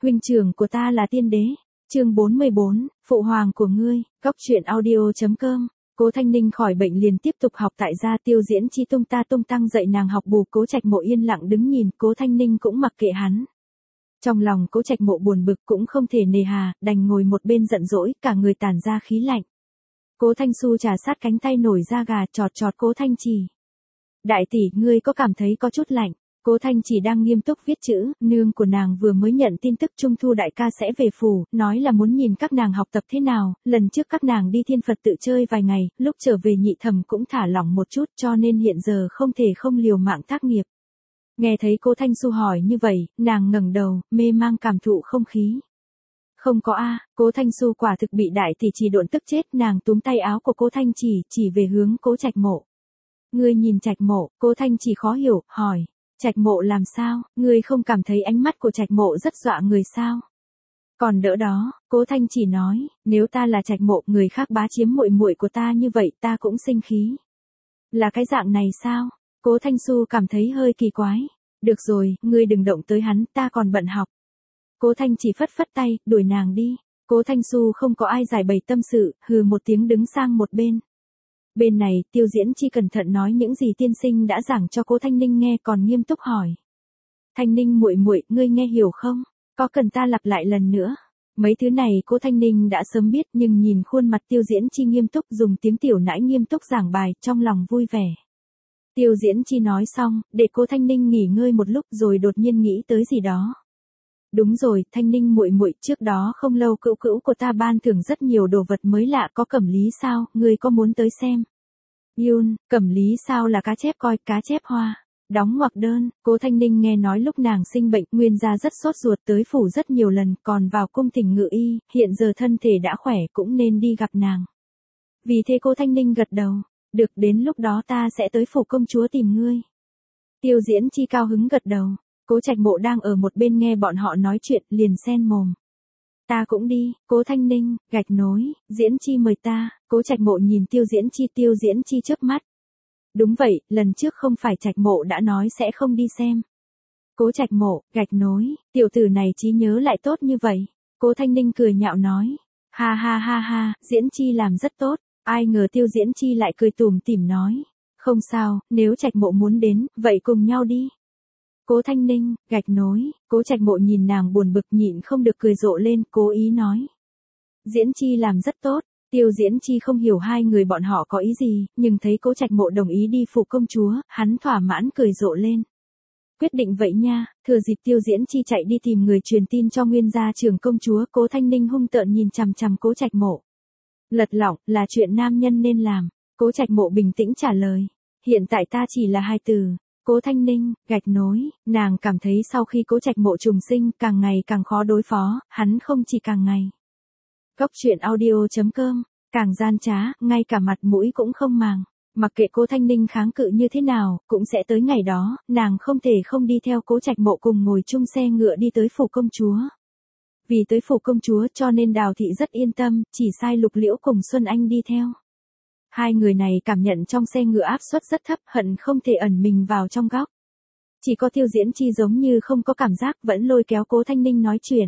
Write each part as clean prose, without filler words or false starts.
Huynh trưởng của ta là tiên đế. Chương 44, phụ hoàng của ngươi. Góc truyện audio.com. Cố Thanh Ninh khỏi bệnh liền tiếp tục học tại gia. Tiêu Diễn Chi tung ta tung tăng dạy nàng học bù. Cố Trạch Mộ yên lặng đứng nhìn, Cố Thanh Ninh cũng mặc kệ hắn. Trong lòng Cố Trạch Mộ buồn bực cũng không thể nề hà, đành ngồi một bên giận dỗi, cả người tản ra khí lạnh. Cố Thanh Xu trà sát cánh tay nổi da gà, chọt chọt Cố Thanh Chỉ. Đại tỷ, ngươi có cảm thấy có chút lạnh? Cố Thanh Chỉ đang nghiêm túc viết chữ, nương của nàng vừa mới nhận tin tức Trung Thu đại ca sẽ về phủ, nói là muốn nhìn các nàng học tập thế nào, lần trước các nàng đi Thiên Phật tự chơi vài ngày, lúc trở về nhị thẩm cũng thả lỏng một chút cho nên hiện giờ không thể không liều mạng tác nghiệp. Nghe thấy Cố Thanh Xu hỏi như vậy, nàng ngẩng đầu, mê mang cảm thụ không khí. Không có a, Cố Thanh Xu quả thực bị đại tỷ Chỉ độn tức chết, nàng túm tay áo của Cố Thanh chỉ về hướng Cố Trạch Mộ. Ngươi nhìn Trạch Mộ, Cố Thanh Chỉ khó hiểu, hỏi. Trạch Mộ làm sao, ngươi không cảm thấy ánh mắt của Trạch Mộ rất dọa người sao? Còn đỡ đó, Cố Thanh Chỉ nói, nếu ta là Trạch Mộ, người khác bá chiếm muội muội của ta như vậy ta cũng sinh khí. Là cái dạng này sao? Cố Thanh Xu cảm thấy hơi kỳ quái. Được rồi, ngươi đừng động tới hắn, ta còn bận học. Cố Thanh Chỉ phất phất tay, đuổi nàng đi. Cố Thanh Xu không có ai giải bày tâm sự, hừ một tiếng đứng sang một bên. Bên này, Tiêu Diễn Chi cẩn thận nói những gì tiên sinh đã giảng cho Cố Thanh Ninh nghe, còn nghiêm túc hỏi. Thanh Ninh muội muội, ngươi nghe hiểu không? Có cần ta lặp lại lần nữa? Mấy thứ này Cố Thanh Ninh đã sớm biết, nhưng nhìn khuôn mặt Tiêu Diễn Chi nghiêm túc, dùng tiếng tiểu nãi nghiêm túc giảng bài, trong lòng vui vẻ. Tiêu Diễn Chi nói xong, để Cố Thanh Ninh nghỉ ngơi một lúc rồi đột nhiên nghĩ tới gì đó. Đúng rồi, Thanh Ninh muội muội, trước đó không lâu cữu cữu của ta ban thưởng rất nhiều đồ vật mới lạ, có cẩm lý sao, ngươi có muốn tới xem? Yun, cẩm lý sao là cá chép coi, cá chép hoa. Đóng ngoặc đơn, Cố Thanh Ninh nghe nói lúc nàng sinh bệnh, nguyên gia rất sốt ruột tới phủ rất nhiều lần, còn vào cung thỉnh ngự y, hiện giờ thân thể đã khỏe cũng nên đi gặp nàng. Vì thế Cố Thanh Ninh gật đầu, được, đến lúc đó ta sẽ tới phủ công chúa tìm ngươi. Tiêu Diễn Chi cao hứng gật đầu. Cố Trạch Mộ đang ở một bên nghe bọn họ nói chuyện, liền xen mồm. Ta cũng đi, Cố Thanh Ninh, gạch nối, Diễn Chi mời ta. Cố Trạch Mộ nhìn Tiêu Diễn Chi chớp mắt. Đúng vậy, lần trước không phải Trạch Mộ đã nói sẽ không đi xem. Cố Trạch Mộ, gạch nối, tiểu tử này trí nhớ lại tốt như vậy. Cố Thanh Ninh cười nhạo nói. Ha ha ha ha, Diễn Chi làm rất tốt. Ai ngờ Tiêu Diễn Chi lại cười tủm tỉm nói. Không sao, nếu Trạch Mộ muốn đến, vậy cùng nhau đi. Cố Thanh Ninh, gạch nối, Cố Trạch Mộ nhìn nàng buồn bực nhịn không được cười rộ lên, cố ý nói. Diễn Chi làm rất tốt. Tiêu Diễn Chi không hiểu hai người bọn họ có ý gì, nhưng thấy Cố Trạch Mộ đồng ý đi phủ công chúa, hắn thỏa mãn cười rộ lên. Quyết định vậy nha, thừa dịp Tiêu Diễn Chi chạy đi tìm người truyền tin cho nguyên gia trưởng công chúa, Cố Thanh Ninh hung tợn nhìn chằm chằm Cố Trạch Mộ. Lật lọng, là chuyện nam nhân nên làm. Cố Trạch Mộ bình tĩnh trả lời. Hiện tại ta chỉ là hài tử. Cố Thanh Ninh, gạch nối, nàng cảm thấy sau khi Cố Trạch Mộ trùng sinh càng ngày càng khó đối phó, hắn không chỉ càng ngày. Góc truyện audio.com, càng gian trá, ngay cả mặt mũi cũng không màng. Mặc kệ Cố Thanh Ninh kháng cự như thế nào, cũng sẽ tới ngày đó, nàng không thể không đi theo Cố Trạch Mộ cùng ngồi chung xe ngựa đi tới phủ công chúa. Vì tới phủ công chúa cho nên Đào Thị rất yên tâm, chỉ sai Lục Liễu cùng Xuân Anh đi theo. Hai người này cảm nhận trong xe ngựa áp suất rất thấp, hận không thể ẩn mình vào trong góc. Chỉ có Tiêu Diễn Chi giống như không có cảm giác, vẫn lôi kéo Cố Thanh Ninh nói chuyện.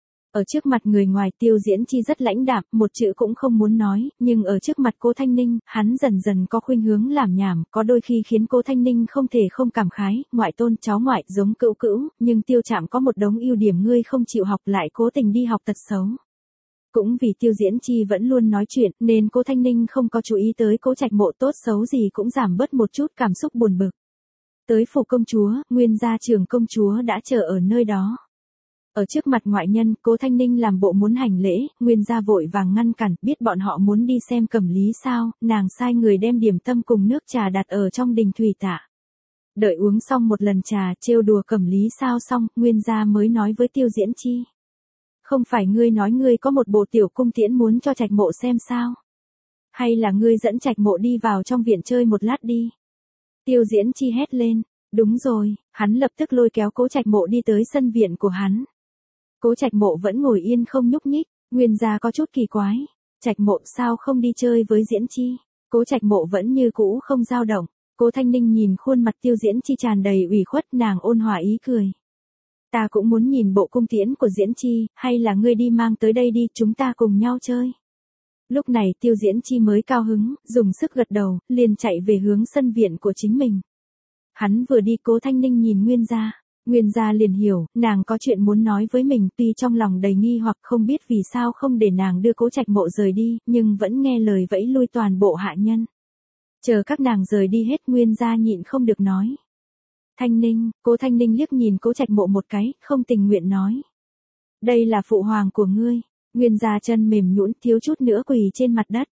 Ở trước mặt người ngoài Tiêu Diễn Chi rất lãnh đạm, một chữ cũng không muốn nói, nhưng ở trước mặt Cố Thanh Ninh, hắn dần dần có khuynh hướng làm nhảm, có đôi khi khiến Cố Thanh Ninh không thể không cảm khái, ngoại tôn cháu ngoại giống cữu cữu, nhưng Tiêu Trạm có một đống ưu điểm ngươi không chịu học lại cố tình đi học tật xấu. Cũng vì Tiêu Diễn Chi vẫn luôn nói chuyện, nên Cố Thanh Ninh không có chú ý tới Cố Trạch Mộ tốt xấu gì cũng giảm bớt một chút cảm xúc buồn bực. Tới phủ công chúa, nguyên gia trưởng công chúa đã chờ ở nơi đó. Ở trước mặt ngoại nhân, Cố Thanh Ninh làm bộ muốn hành lễ, nguyên gia vội vàng ngăn cản, biết bọn họ muốn đi xem cẩm lý sao, nàng sai người đem điểm tâm cùng nước trà đặt ở trong đình thủy tạ. Đợi uống xong một lần trà, trêu đùa cẩm lý sao xong, nguyên gia mới nói với Tiêu Diễn Chi. Không phải ngươi nói ngươi có một bộ tiểu cung tiễn muốn cho Trạch Mộ xem sao? Hay là ngươi dẫn Trạch Mộ đi vào trong viện chơi một lát đi? Tiêu Diễn Chi hét lên. Đúng rồi, hắn lập tức lôi kéo Cố Trạch Mộ đi tới sân viện của hắn. Cố Trạch Mộ vẫn ngồi yên không nhúc nhích, nguyên gia có chút kỳ quái. Trạch Mộ sao không đi chơi với Diễn Chi? Cố Trạch Mộ vẫn như cũ không dao động. Cố Thanh Ninh nhìn khuôn mặt Tiêu Diễn Chi tràn đầy ủy khuất, nàng ôn hòa ý cười. Ta cũng muốn nhìn bộ cung tiễn của Diễn Chi, hay là ngươi đi mang tới đây đi, chúng ta cùng nhau chơi. Lúc này Tiêu Diễn Chi mới cao hứng, dùng sức gật đầu, liền chạy về hướng sân viện của chính mình. Hắn vừa đi Cố Thanh Ninh nhìn Nguyên Gia. Nguyên Gia liền hiểu, nàng có chuyện muốn nói với mình, tuy trong lòng đầy nghi hoặc không biết vì sao không để nàng đưa Cố Trạch Mộ rời đi, nhưng vẫn nghe lời vẫy lui toàn bộ hạ nhân. Chờ các nàng rời đi hết, Nguyên Gia nhịn không được nói. Thanh Ninh, Cố Thanh Ninh liếc nhìn Cố Trạch Mộ một cái, không tình nguyện nói. Đây là phụ hoàng của ngươi. Nguyên Gia chân mềm nhũn, thiếu chút nữa quỳ trên mặt đất.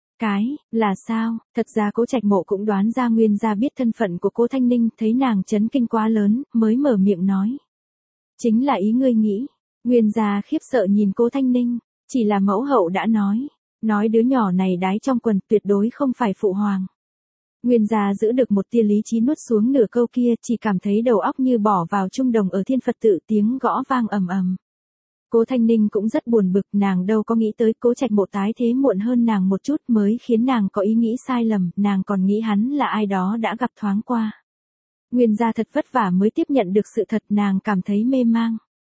Là sao? Thật ra Cố Trạch Mộ cũng đoán ra Nguyên Gia biết thân phận của Cố Thanh Ninh, thấy nàng chấn kinh quá lớn, mới mở miệng nói. Chính là ý ngươi nghĩ. Nguyên Gia khiếp sợ nhìn Cố Thanh Ninh, chỉ là mẫu hậu đã nói đứa nhỏ này đái trong quần, tuyệt đối không phải phụ hoàng. Nguyên Gia giữ được một tia lý trí nuốt xuống nửa câu kia, chỉ cảm thấy đầu óc như bỏ vào trung đồng ở Thiên Phật tự, tiếng gõ vang ầm ầm. Cố Thanh Ninh cũng rất buồn bực, nàng đâu có nghĩ tới Cố Trạch Mộ tái thế muộn hơn nàng một chút mới khiến nàng có ý nghĩ sai lầm, nàng còn nghĩ hắn là ai đó đã gặp thoáng qua. Nguyên Gia thật vất vả mới tiếp nhận được sự thật, nàng cảm thấy mê mang.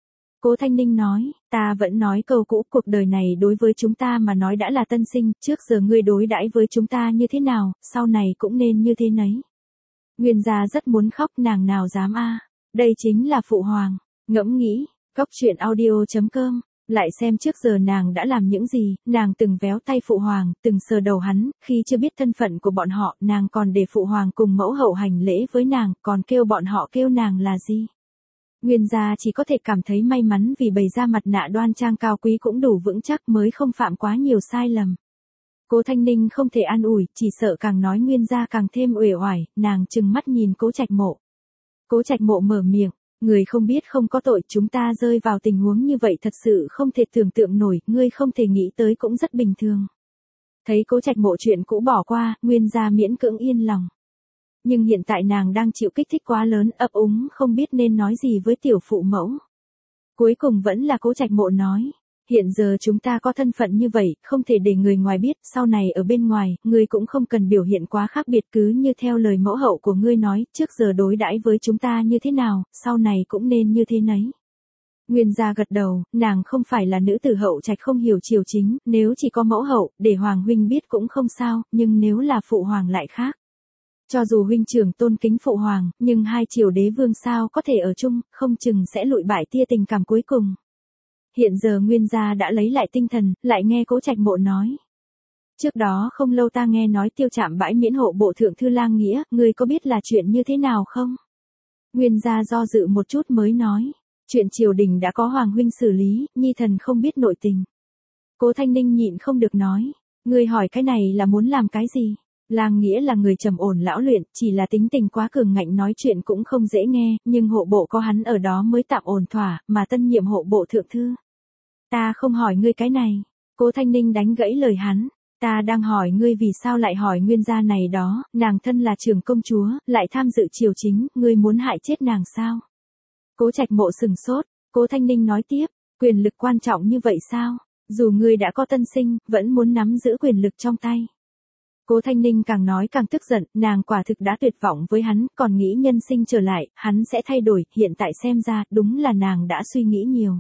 Cố Thanh Ninh nói, ta vẫn nói câu cũ, cuộc đời này đối với chúng ta mà nói đã là tân sinh, trước giờ ngươi đối đãi với chúng ta như thế nào, sau này cũng nên như thế nấy. Nguyên Gia rất muốn khóc, nàng nào dám đây chính là phụ hoàng, ngẫm nghĩ. Cốc truyện audio.com, lại xem trước giờ nàng đã làm những gì, nàng từng véo tay phụ hoàng, từng sờ đầu hắn, khi chưa biết thân phận của bọn họ, nàng còn để phụ hoàng cùng mẫu hậu hành lễ với nàng, còn kêu bọn họ kêu nàng là gì. Nguyên Gia chỉ có thể cảm thấy may mắn vì bày ra mặt nạ đoan trang cao quý cũng đủ vững chắc mới không phạm quá nhiều sai lầm. Cố Thanh Ninh không thể an ủi, chỉ sợ càng nói Nguyên Gia càng thêm uể oải, nàng trừng mắt nhìn Cố Trạch Mộ. Cố Trạch Mộ mở miệng. Người không biết không có tội, chúng ta rơi vào tình huống như vậy thật sự không thể tưởng tượng nổi, ngươi không thể nghĩ tới cũng rất bình thường. Thấy Cố Trạch Mộ chuyện cũ bỏ qua, Nguyên Gia miễn cưỡng yên lòng. Nhưng hiện tại nàng đang chịu kích thích quá lớn, ấp úng không biết nên nói gì với tiểu phụ mẫu. Cuối cùng vẫn là Cố Trạch Mộ nói. Hiện giờ chúng ta có thân phận như vậy, không thể để người ngoài biết, sau này ở bên ngoài, ngươi cũng không cần biểu hiện quá khác biệt, cứ như theo lời mẫu hậu của ngươi nói, trước giờ đối đãi với chúng ta như thế nào, sau này cũng nên như thế nấy. Nguyên Gia gật đầu, nàng không phải là nữ tử hậu trạch không hiểu triều chính, nếu chỉ có mẫu hậu, để hoàng huynh biết cũng không sao, nhưng nếu là phụ hoàng lại khác. Cho dù huynh trưởng tôn kính phụ hoàng, nhưng hai triều đế vương sao có thể ở chung, không chừng sẽ lụi bại tia tình cảm cuối cùng. Hiện giờ Nguyên Gia đã lấy lại tinh thần, lại nghe Cố Trạch Mộ nói. Trước đó không lâu ta nghe nói Tiêu Trạm bãi miễn hộ bộ thượng thư lang nghĩa, ngươi có biết là chuyện như thế nào không? Nguyên Gia do dự một chút mới nói. Chuyện triều đình đã có hoàng huynh xử lý, nhi thần không biết nội tình. Cố Thanh Ninh nhịn không được nói. Ngươi hỏi cái này là muốn làm cái gì? Lang nghĩa là người trầm ổn lão luyện, chỉ là tính tình quá cường ngạnh, nói chuyện cũng không dễ nghe, nhưng hộ bộ có hắn ở đó mới tạm ổn thỏa, mà tân nhiệm hộ bộ thượng thư. Ta không hỏi ngươi cái này. Cố Thanh Ninh đánh gãy lời hắn. Ta đang hỏi ngươi vì sao lại hỏi Nguyên Gia này đó, nàng thân là trưởng công chúa, lại tham dự triều chính, ngươi muốn hại chết nàng sao? Cố Trạch Mộ sừng sốt, Cố Thanh Ninh nói tiếp, quyền lực quan trọng như vậy sao? Dù ngươi đã có tân sinh, vẫn muốn nắm giữ quyền lực trong tay. Cố Thanh Ninh càng nói càng tức giận, nàng quả thực đã tuyệt vọng với hắn, còn nghĩ nhân sinh trở lại, hắn sẽ thay đổi, hiện tại xem ra, đúng là nàng đã suy nghĩ nhiều.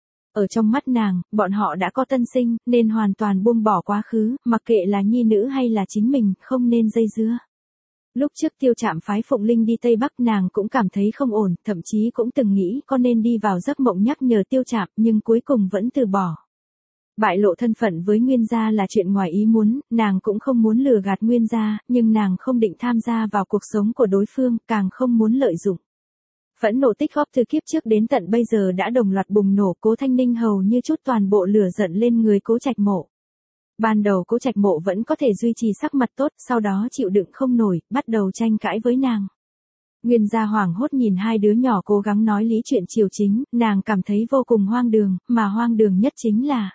Ở trong mắt nàng, bọn họ đã có tân sinh, nên hoàn toàn buông bỏ quá khứ, mặc kệ là nhi nữ hay là chính mình, không nên dây dưa. Lúc trước Tiêu Trạm phái Phụng Linh đi Tây Bắc, nàng cũng cảm thấy không ổn, thậm chí cũng từng nghĩ có nên đi vào giấc mộng nhắc nhở Tiêu Trạm, nhưng cuối cùng vẫn từ bỏ. Bại lộ thân phận với Nguyên Gia là chuyện ngoài ý muốn, nàng cũng không muốn lừa gạt Nguyên Gia, nhưng nàng không định tham gia vào cuộc sống của đối phương, càng không muốn lợi dụng. Phẫn nộ tích góp từ kiếp trước đến tận bây giờ đã đồng loạt bùng nổ, Cố Thanh Ninh hầu như trút toàn bộ lửa giận lên người Cố Trạch Mộ. Ban đầu Cố Trạch Mộ vẫn có thể duy trì sắc mặt tốt, sau đó chịu đựng không nổi, bắt đầu tranh cãi với nàng. Nguyên Gia hoảng hốt nhìn hai đứa nhỏ cố gắng nói lý chuyện triều chính, nàng cảm thấy vô cùng hoang đường, mà hoang đường nhất chính là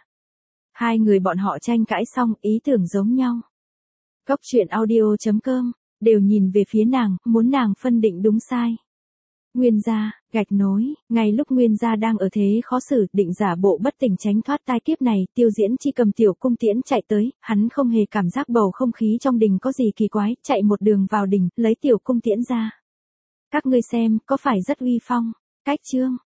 hai người bọn họ tranh cãi xong, ý tưởng giống nhau. Cốc truyện audio.com, đều nhìn về phía nàng, muốn nàng phân định đúng sai. Nguyên Gia, gạch nối, ngay lúc Nguyên Gia đang ở thế khó xử, định giả bộ bất tỉnh tránh thoát tai kiếp này, Tiêu Diễn Chi cầm tiểu cung tiễn chạy tới, hắn không hề cảm giác bầu không khí trong đình có gì kỳ quái, chạy một đường vào đình, lấy tiểu cung tiễn ra. Các ngươi xem, có phải rất uy phong? Cách chương